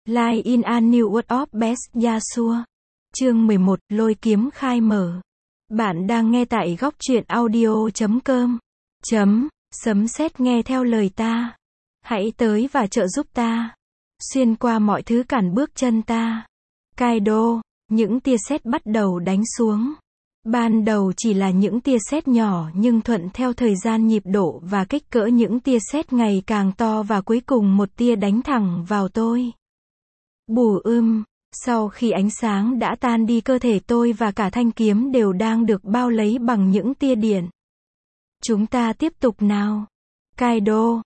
Live in a New World of Best Yasuo. Chương 11, lôi kiếm khai mở. Bạn đang nghe tại góc truyện audio.com. Sấm sét nghe theo lời ta. Hãy tới và trợ giúp ta. Xuyên qua mọi thứ cản bước chân ta. Kaido, những tia sét bắt đầu đánh xuống. Ban đầu chỉ là những tia sét nhỏ nhưng thuận theo thời gian nhịp độ và kích cỡ những tia sét ngày càng to và cuối cùng một tia đánh thẳng vào tôi. Sau khi ánh sáng đã tan đi cơ thể tôi và cả thanh kiếm đều đang được bao lấy bằng những tia điện. Chúng ta tiếp tục nào. Kaido,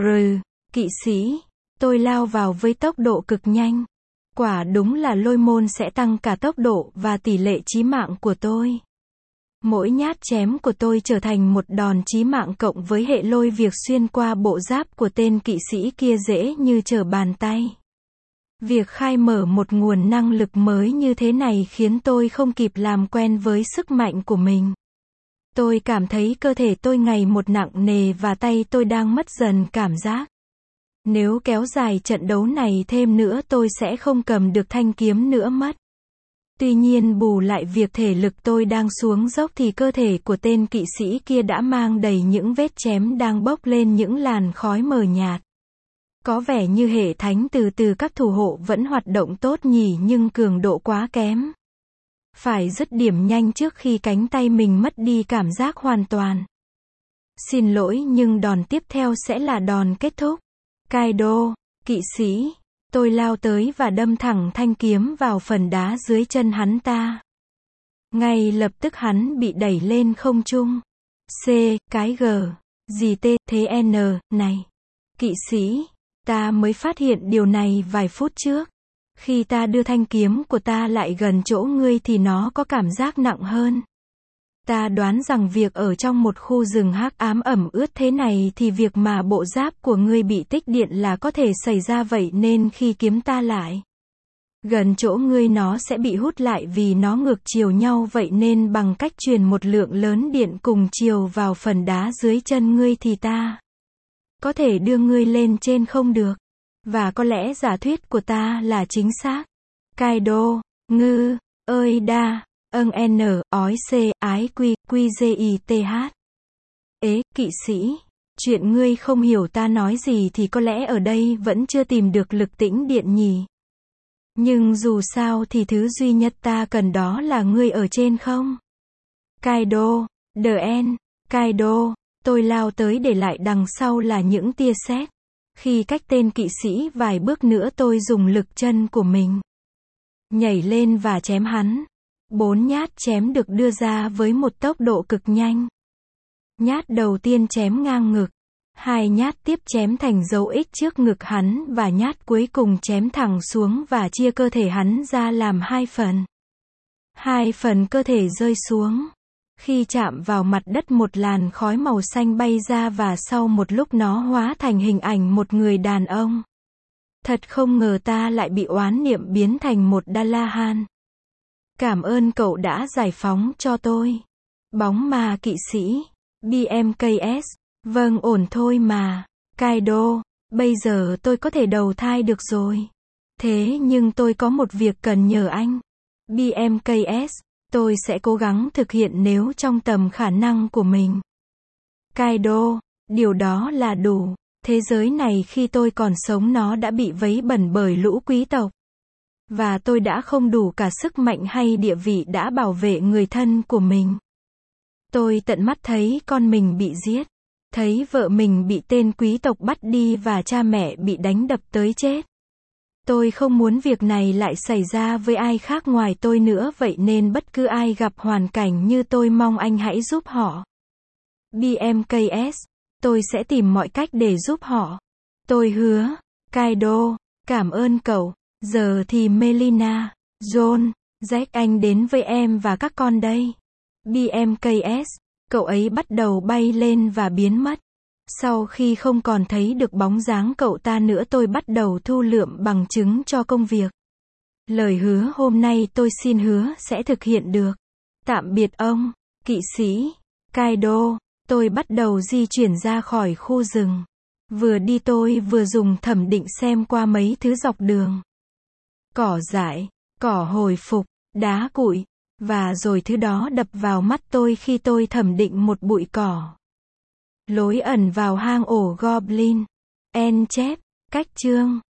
kỵ sĩ. Tôi lao vào với tốc độ cực nhanh. Quả đúng là lôi môn sẽ tăng cả tốc độ và tỷ lệ chí mạng của tôi. Mỗi nhát chém của tôi trở thành một đòn chí mạng cộng với hệ lôi việc xuyên qua bộ giáp của tên kỵ sĩ kia dễ như trở bàn tay. Việc khai mở một nguồn năng lực mới như thế này khiến tôi không kịp làm quen với sức mạnh của mình. Tôi cảm thấy cơ thể tôi ngày một nặng nề và tay tôi đang mất dần cảm giác. Nếu kéo dài trận đấu này thêm nữa tôi sẽ không cầm được thanh kiếm nữa mất. Tuy nhiên bù lại việc thể lực tôi đang xuống dốc thì cơ thể của tên kỵ sĩ kia đã mang đầy những vết chém đang bốc lên những làn khói mờ nhạt. Có vẻ như hệ thánh từ các thủ hộ vẫn hoạt động tốt nhỉ, nhưng cường độ quá kém. Phải dứt điểm nhanh trước khi cánh tay mình mất đi cảm giác hoàn toàn. Xin lỗi nhưng đòn tiếp theo sẽ là đòn kết thúc. Kaido, kỵ sĩ. Tôi lao tới và đâm thẳng thanh kiếm vào phần đá dưới chân hắn ta. Ngay lập tức hắn bị đẩy lên không trung. Cái G. Gì thế này? Kỵ sĩ. Ta mới phát hiện điều này vài phút trước. Khi ta đưa thanh kiếm của ta lại gần chỗ ngươi thì nó có cảm giác nặng hơn. Ta đoán rằng việc ở trong một khu rừng hắc ám ẩm ướt thế này thì việc mà bộ giáp của ngươi bị tích điện là có thể xảy ra, vậy nên khi kiếm ta lại gần chỗ ngươi nó sẽ bị hút lại vì nó ngược chiều nhau, vậy nên bằng cách truyền một lượng lớn điện cùng chiều vào phần đá dưới chân ngươi thì ta có thể đưa ngươi lên trên không được. Và có lẽ giả thuyết của ta là chính xác. Kaido, ngư, ơi đa, ói ái qzith. Kỵ sĩ. Chuyện ngươi không hiểu ta nói gì thì có lẽ ở đây vẫn chưa tìm được lực tĩnh điện nhỉ. Nhưng dù sao thì thứ duy nhất ta cần đó là ngươi ở trên không? Kaido, Kaido. Tôi lao tới để lại đằng sau là những tia sét. Khi cách tên kỵ sĩ vài bước nữa tôi dùng lực chân của mình nhảy lên và chém hắn. 4 nhát chém được đưa ra với một tốc độ cực nhanh. Nhát đầu tiên chém ngang ngực. 2 nhát tiếp chém thành dấu X trước ngực hắn và nhát cuối cùng chém thẳng xuống và chia cơ thể hắn ra làm 2 phần. 2 phần cơ thể rơi xuống. Khi chạm vào mặt đất một làn khói màu xanh bay ra và sau một lúc nó hóa thành hình ảnh một người đàn ông. Thật không ngờ ta lại bị oán niệm biến thành một Dalahan. Cảm ơn cậu đã giải phóng cho tôi. Bóng ma kỵ sĩ. BMKS. Vâng, ổn thôi mà. Kaido, bây giờ tôi có thể đầu thai được rồi. Thế nhưng tôi có một việc cần nhờ anh. BMKS. Tôi sẽ cố gắng thực hiện nếu trong tầm khả năng của mình. Kaido, điều đó là đủ. Thế giới này khi tôi còn sống nó đã bị vấy bẩn bởi lũ quý tộc. Và tôi đã không đủ cả sức mạnh hay địa vị đã bảo vệ người thân của mình. Tôi tận mắt thấy con mình bị giết. Thấy vợ mình bị tên quý tộc bắt đi và cha mẹ bị đánh đập tới chết. Tôi không muốn việc này lại xảy ra với ai khác ngoài tôi nữa, vậy nên bất cứ ai gặp hoàn cảnh như tôi mong anh hãy giúp họ. BMKS. Tôi sẽ tìm mọi cách để giúp họ. Tôi hứa. Kaido, cảm ơn cậu. Giờ thì Melina, John, Jack anh đến với em và các con đây. BMKS. Cậu ấy bắt đầu bay lên và biến mất. Sau khi không còn thấy được bóng dáng cậu ta nữa tôi bắt đầu thu lượm bằng chứng cho công việc. Lời hứa hôm nay tôi xin hứa sẽ thực hiện được. Tạm biệt ông, kỵ sĩ. Kaido. Tôi bắt đầu di chuyển ra khỏi khu rừng. Vừa đi tôi vừa dùng thẩm định xem qua mấy thứ dọc đường. cỏ dại, cỏ hồi phục, đá cuội, và rồi thứ đó đập vào mắt tôi khi tôi thẩm định một bụi cỏ. Lối ẩn vào hang ổ Goblin. En chép, cách chương.